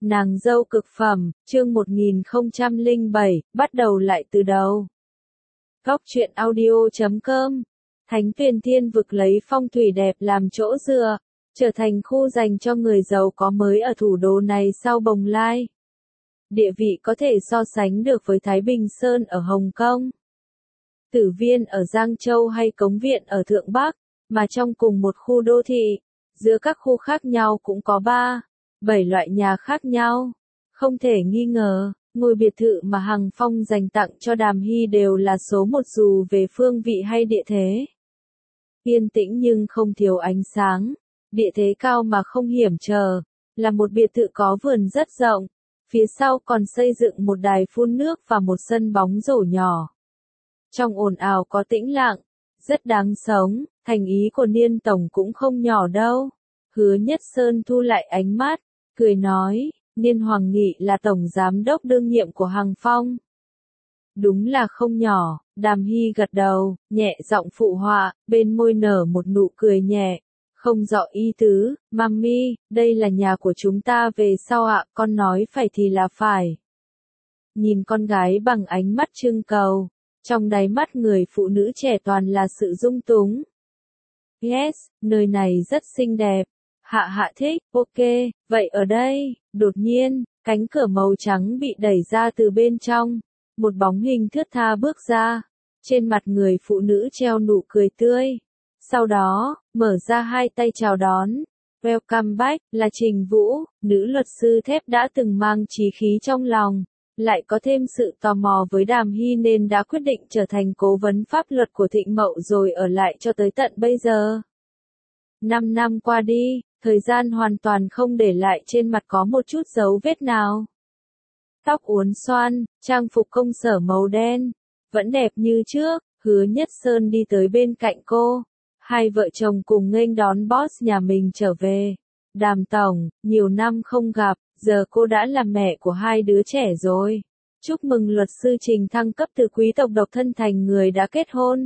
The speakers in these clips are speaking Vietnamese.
Nàng dâu cực phẩm, chương 1007, bắt đầu lại từ đầu. Góc truyện audio.com. Thánh Tuyền Thiên Vực lấy phong thủy đẹp làm chỗ dựa, trở thành khu dành cho người giàu có mới ở thủ đô này sau Bồng Lai. Địa vị có thể so sánh được với Thái Bình Sơn ở Hồng Kông, Tử Viên ở Giang Châu hay Cống Viện ở Thượng Bắc, mà trong cùng một khu đô thị, giữa các khu khác nhau cũng có 7 loại nhà khác nhau. Không thể nghi ngờ, ngôi biệt thự mà Hằng Phong dành tặng cho Đàm Hy đều là số một dù về phương vị hay địa thế. Yên tĩnh nhưng không thiếu ánh sáng, địa thế cao mà không hiểm trở, là một biệt thự có vườn rất rộng, phía sau còn xây dựng một đài phun nước và một sân bóng rổ nhỏ. Trong ồn ào có tĩnh lặng, rất đáng sống, thành ý của Niên Tổng cũng không nhỏ đâu. Hứa Nhất Sơn thu lại ánh mắt, cười nói, Niên Hoàng Nghị là tổng giám đốc đương nhiệm của Hằng Phong. Đúng là không nhỏ, Đàm Hy gật đầu, nhẹ giọng phụ họa, bên môi nở một nụ cười nhẹ, không rõ ý tứ, Mami, đây là nhà của chúng ta về sau ạ, con nói phải thì là phải. Nhìn con gái bằng ánh mắt trưng cầu, trong đáy mắt người phụ nữ trẻ toàn là sự dung túng. Yes, nơi này rất xinh đẹp. Hạ thích, ok, vậy ở đây, đột nhiên, cánh cửa màu trắng bị đẩy ra từ bên trong. Một bóng hình thướt tha bước ra. Trên mặt người phụ nữ treo nụ cười tươi. Sau đó, mở ra hai tay chào đón. Welcome back, là Trình Vũ, nữ luật sư thép đã từng mang chí khí trong lòng. Lại có thêm sự tò mò với Đàm Hy nên đã quyết định trở thành cố vấn pháp luật của Thịnh Mậu rồi ở lại cho tới tận bây giờ. 5 năm qua đi, thời gian hoàn toàn không để lại trên mặt có một chút dấu vết nào. Tóc uốn xoăn, trang phục công sở màu đen, vẫn đẹp như trước. Hứa Nhất Sơn đi tới bên cạnh cô. Hai vợ chồng cùng nghênh đón boss nhà mình trở về. Đàm Tổng, nhiều năm không gặp, giờ cô đã là mẹ của hai đứa trẻ rồi. Chúc mừng luật sư Trình thăng cấp từ quý tộc độc thân thành người đã kết hôn.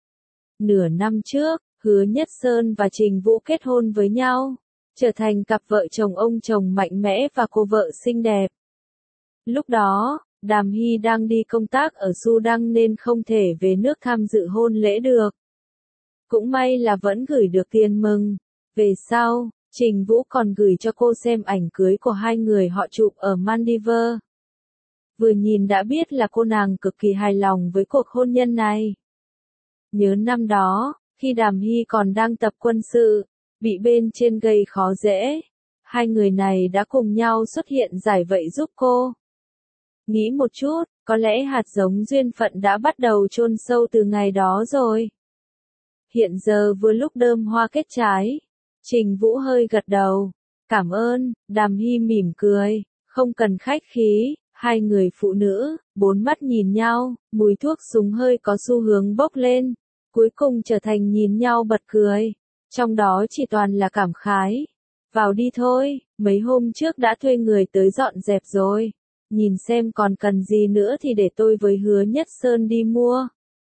Nửa năm trước, Hứa Nhất Sơn và Trình Vũ kết hôn với nhau, trở thành cặp vợ chồng ông chồng mạnh mẽ và cô vợ xinh đẹp. Lúc đó, Đàm Hy đang đi công tác ở Sudan nên không thể về nước tham dự hôn lễ được. Cũng may là vẫn gửi được tiền mừng. Về sau, Trình Vũ còn gửi cho cô xem ảnh cưới của hai người họ chụp ở Maldives. Vừa nhìn đã biết là cô nàng cực kỳ hài lòng với cuộc hôn nhân này. Nhớ năm đó, khi Đàm Hy còn đang tập quân sự, bị bên trên gây khó dễ, hai người này đã cùng nhau xuất hiện giải vây giúp cô. Nghĩ một chút, có lẽ hạt giống duyên phận đã bắt đầu chôn sâu từ ngày đó rồi. Hiện giờ vừa lúc đơm hoa kết trái. Trình Vũ hơi gật đầu. Cảm ơn, Đàm Hy mỉm cười, không cần khách khí. Hai người phụ nữ, bốn mắt nhìn nhau, mùi thuốc súng hơi có xu hướng bốc lên. Cuối cùng trở thành nhìn nhau bật cười. Trong đó chỉ toàn là cảm khái. Vào đi thôi, mấy hôm trước đã thuê người tới dọn dẹp rồi. Nhìn xem còn cần gì nữa thì để tôi với Hứa Nhất Sơn đi mua.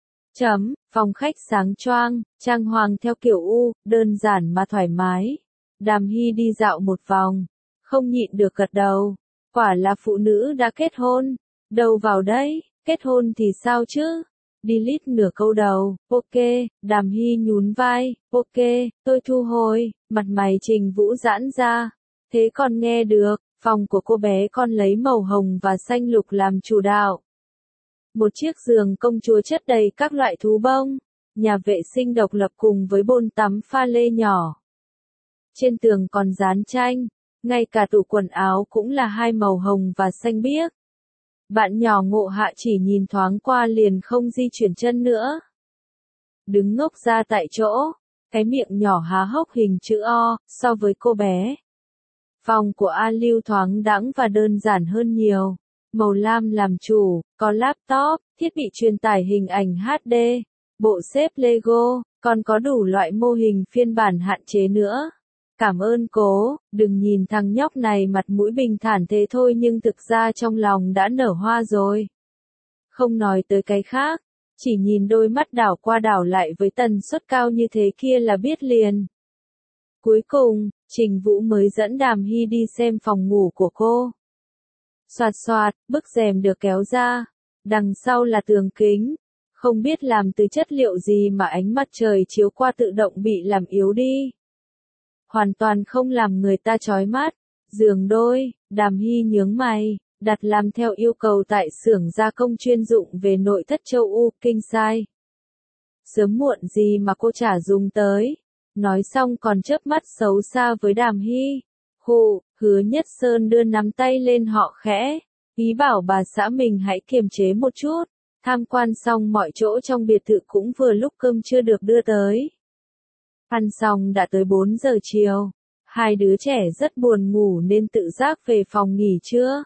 Phòng khách sáng choang, trang hoàng theo kiểu đơn giản mà thoải mái. Đàm Hy đi dạo một vòng, không nhịn được gật đầu. Quả là phụ nữ đã kết hôn. Đâu vào đấy, kết hôn thì sao chứ? Delete nửa câu đầu, ok, Đàm Hy nhún vai, ok, tôi thu hồi, mặt mày Trình Vũ giãn ra. Thế còn nghe được, phòng của cô bé con lấy màu hồng và xanh lục làm chủ đạo. Một chiếc giường công chúa chất đầy các loại thú bông, nhà vệ sinh độc lập cùng với bồn tắm pha lê nhỏ. Trên tường còn dán tranh, ngay cả tủ quần áo cũng là hai màu hồng và xanh biếc. Bạn nhỏ Ngộ Hạ chỉ nhìn thoáng qua liền không di chuyển chân nữa. Đứng ngốc ra tại chỗ, cái miệng nhỏ há hốc hình chữ O, so với cô bé. Phòng của A Lưu thoáng đãng và đơn giản hơn nhiều. Màu lam làm chủ, có laptop, thiết bị truyền tải hình ảnh HD, bộ xếp Lego, còn có đủ loại mô hình phiên bản hạn chế nữa. Cảm ơn cố, đừng nhìn thằng nhóc này mặt mũi bình thản thế thôi nhưng thực ra trong lòng đã nở hoa rồi. Không nói tới cái khác, chỉ nhìn đôi mắt đảo qua đảo lại với tần suất cao như thế kia là biết liền. Cuối cùng, Trình Vũ mới dẫn Đàm Hy đi xem phòng ngủ của cô. Xoạt xoạt, bức rèm được kéo ra. Đằng sau là tường kính. Không biết làm từ chất liệu gì mà ánh mặt trời chiếu qua tự động bị làm yếu đi. Hoàn toàn không làm người ta chói mắt. Giường đôi, Đàm Hy nhướng mày, đặt làm theo yêu cầu tại xưởng gia công chuyên dụng về nội thất châu U, king size. Sớm muộn gì mà cô chả dùng tới. Nói xong còn chớp mắt xấu xa với Đàm Hy. Hù, Hứa Nhất Sơn đưa nắm tay lên họ khẽ. Ý bảo bà xã mình hãy kiềm chế một chút. Tham quan xong mọi chỗ trong biệt thự cũng vừa lúc cơm chưa được đưa tới. Ăn xong đã tới 4 giờ chiều. Hai đứa trẻ rất buồn ngủ nên tự giác về phòng nghỉ trưa.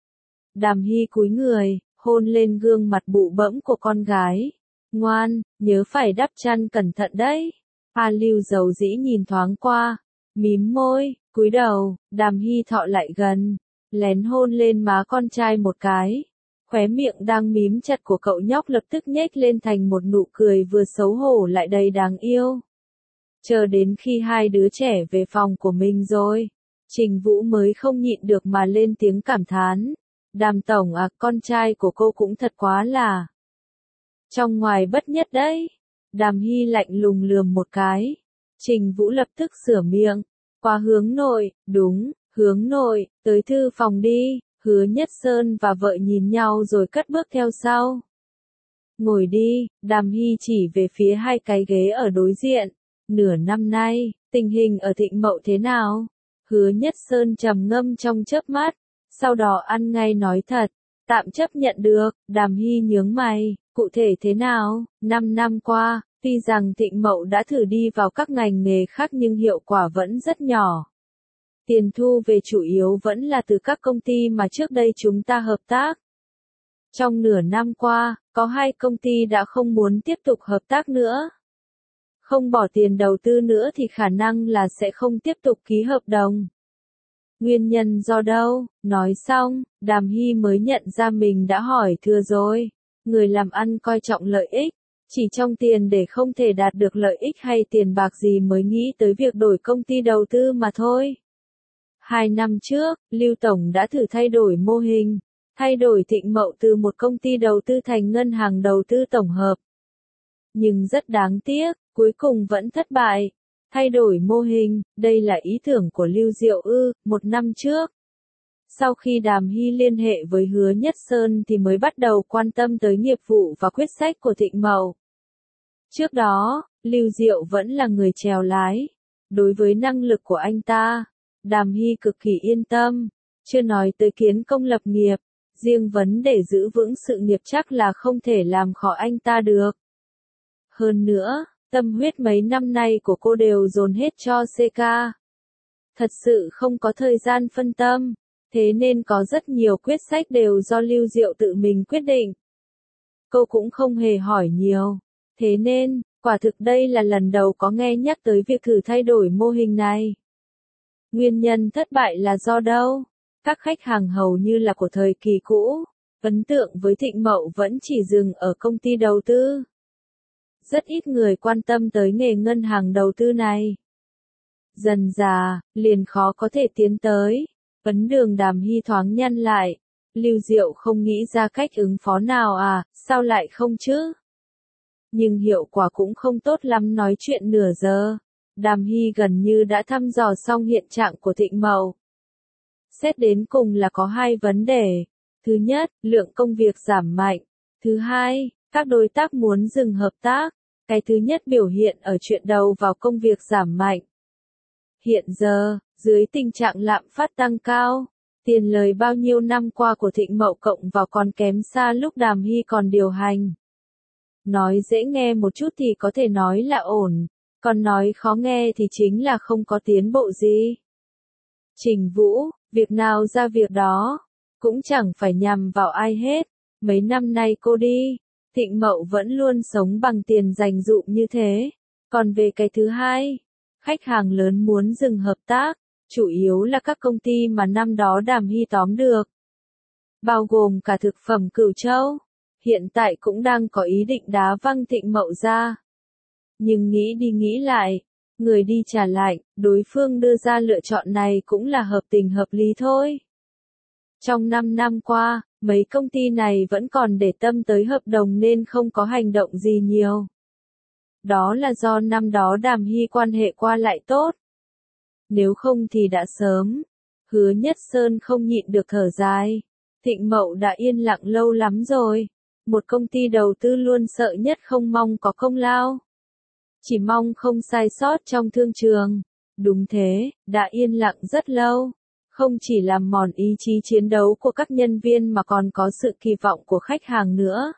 Đàm Hy cúi người, hôn lên gương mặt bụ bẫm của con gái. Ngoan, nhớ phải đắp chăn cẩn thận đấy. A Lưu dầu dĩ nhìn thoáng qua, mím môi, cúi đầu, Đàm Hy thọ lại gần, lén hôn lên má con trai một cái. Khóe miệng đang mím chặt của cậu nhóc lập tức nhếch lên thành một nụ cười vừa xấu hổ lại đầy đáng yêu. Chờ đến khi hai đứa trẻ về phòng của mình rồi, Trình Vũ mới không nhịn được mà lên tiếng cảm thán. Đàm tổng à, con trai của cô cũng thật quá là trong ngoài bất nhất đấy. Đàm Hy lạnh lùng lườm một cái. Trình Vũ lập tức sửa miệng. Qua hướng nội, đúng, hướng nội, tới thư phòng đi. Hứa Nhất Sơn và vợ nhìn nhau rồi cất bước theo sau. Ngồi đi, Đàm Hy chỉ về phía hai cái ghế ở đối diện. Nửa năm nay, tình hình ở Thịnh Mậu thế nào? Hứa Nhất Sơn trầm ngâm trong chớp mắt, sau đó ăn ngay nói thật. Tạm chấp nhận được, Đàm Hy nhướng mày, cụ thể thế nào? 5 năm qua, tuy rằng Thịnh Mậu đã thử đi vào các ngành nghề khác nhưng hiệu quả vẫn rất nhỏ. Tiền thu về chủ yếu vẫn là từ các công ty mà trước đây chúng ta hợp tác. Trong nửa năm qua, có 2 công ty đã không muốn tiếp tục hợp tác nữa. Không bỏ tiền đầu tư nữa thì khả năng là sẽ không tiếp tục ký hợp đồng. Nguyên nhân do đâu? Nói xong, Đàm Hy mới nhận ra mình đã hỏi thừa rồi. Người làm ăn coi trọng lợi ích, chỉ trong tiền để không thể đạt được lợi ích hay tiền bạc gì mới nghĩ tới việc đổi công ty đầu tư mà thôi. 2 năm trước, Lưu Tổng đã thử thay đổi mô hình, thay đổi Thịnh Mậu từ một công ty đầu tư thành ngân hàng đầu tư tổng hợp. Nhưng rất đáng tiếc, cuối cùng vẫn thất bại. Thay đổi mô hình, đây là ý tưởng của Lưu Diệu Ư, 1 năm trước. Sau khi Đàm Hy liên hệ với Hứa Nhất Sơn thì mới bắt đầu quan tâm tới nghiệp vụ và quyết sách của Thịnh Mậu. Trước đó, Lưu Diệu vẫn là người chèo lái. Đối với năng lực của anh ta, Đàm Hy cực kỳ yên tâm. Chưa nói tới kiến công lập nghiệp, riêng vấn đề giữ vững sự nghiệp chắc là không thể làm khó anh ta được. Hơn nữa, tâm huyết mấy năm nay của cô đều dồn hết cho CK. Thật sự không có thời gian phân tâm, thế nên có rất nhiều quyết sách đều do Lưu Diệu tự mình quyết định. Cô cũng không hề hỏi nhiều, thế nên, quả thực đây là lần đầu có nghe nhắc tới việc thử thay đổi mô hình này. Nguyên nhân thất bại là do đâu? Các khách hàng hầu như là của thời kỳ cũ, ấn tượng với Thịnh Mậu vẫn chỉ dừng ở công ty đầu tư. Rất ít người quan tâm tới nghề ngân hàng đầu tư này. Dần dà, liền khó có thể tiến tới. Ấn Đường Đàm Hy thoáng nhăn lại. Lưu Diệu không nghĩ ra cách ứng phó nào à, sao lại không chứ? Nhưng hiệu quả cũng không tốt lắm, nói chuyện nửa giờ. Đàm Hy gần như đã thăm dò xong hiện trạng của Thịnh Mậu. Xét đến cùng là có 2 vấn đề. Thứ nhất, lượng công việc giảm mạnh. Thứ hai, các đối tác muốn dừng hợp tác. Cái thứ nhất biểu hiện ở chuyện đầu vào công việc giảm mạnh. Hiện giờ, dưới tình trạng lạm phát tăng cao, tiền lời bao nhiêu năm qua của Thịnh Mậu cộng vào còn kém xa lúc Đàm Hy còn điều hành. Nói dễ nghe một chút thì có thể nói là ổn, còn nói khó nghe thì chính là không có tiến bộ gì. Trình Vũ, việc nào ra việc đó, cũng chẳng phải nhằm vào ai hết. Mấy năm nay cô đi, Thịnh Mậu vẫn luôn sống bằng tiền dành dụm như thế. Còn về cái thứ hai, khách hàng lớn muốn dừng hợp tác, chủ yếu là các công ty mà năm đó Đàm Hy tóm được. Bao gồm cả thực phẩm Cửu Châu, hiện tại cũng đang có ý định đá văng Thịnh Mậu ra. Nhưng nghĩ đi nghĩ lại, Người đi trả lạnh, đối phương đưa ra lựa chọn này cũng là hợp tình hợp lý thôi. Trong 5 năm qua, mấy công ty này vẫn còn để tâm tới hợp đồng nên không có hành động gì nhiều. Đó là do năm đó Đàm Hy quan hệ qua lại tốt. Nếu không thì đã sớm. Hứa Nhất Sơn không nhịn được thở dài. Thịnh Mậu đã yên lặng lâu lắm rồi. Một công ty đầu tư luôn sợ nhất không mong có công lao. Chỉ mong không sai sót trong thương trường. Đúng thế, đã yên lặng rất lâu. Không chỉ làm mòn ý chí chiến đấu của các nhân viên mà còn có sự kỳ vọng của khách hàng nữa.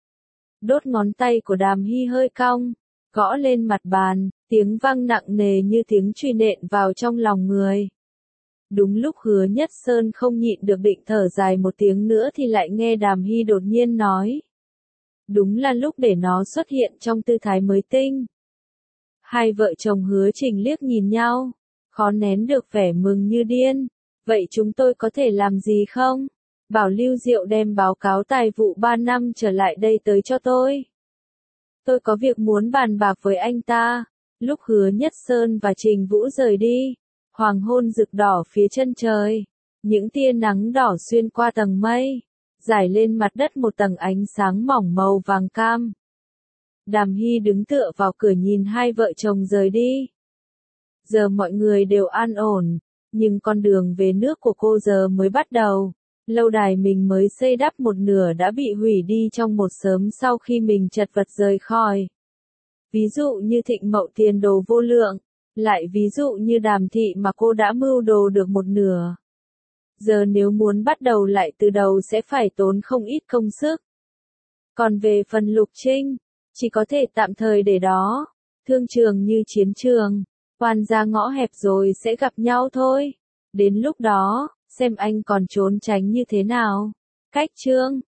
Đốt ngón tay của Đàm Hy hơi cong, gõ lên mặt bàn, tiếng vang nặng nề như tiếng truy nện vào trong lòng người. Đúng lúc Hứa Nhất Sơn không nhịn được định thở dài một tiếng nữa thì lại nghe Đàm Hy đột nhiên nói. Đúng là lúc để nó xuất hiện trong tư thái mới tinh. Hai vợ chồng Hứa Trình liếc nhìn nhau, khó nén được vẻ mừng như điên. Vậy chúng tôi có thể làm gì không? Bảo Lưu Diệu đem báo cáo tài vụ 3 năm trở lại đây tới cho tôi. Tôi có việc muốn bàn bạc với anh ta. Lúc Hứa Nhất Sơn và Trình Vũ rời đi, hoàng hôn rực đỏ phía chân trời. Những tia nắng đỏ xuyên qua tầng mây, rải lên mặt đất một tầng ánh sáng mỏng màu vàng cam. Đàm Hy đứng tựa vào cửa nhìn hai vợ chồng rời đi. Giờ mọi người đều an ổn, nhưng con đường về nước của cô giờ mới bắt đầu. Lâu đài mình mới xây đắp một nửa đã bị hủy đi trong một sớm sau khi mình chật vật rời khỏi. Ví dụ như Thịnh Mậu tiền đồ vô lượng, lại ví dụ như Đàm Thị mà cô đã mưu đồ được một nửa. Giờ nếu muốn bắt đầu lại từ đầu sẽ phải tốn không ít công sức. Còn về phần Lục Trinh, chỉ có thể tạm thời để đó. Thương trường như chiến trường, quan ra ngõ hẹp rồi sẽ gặp nhau thôi. Đến lúc đó, xem anh còn trốn tránh như thế nào. Cách chương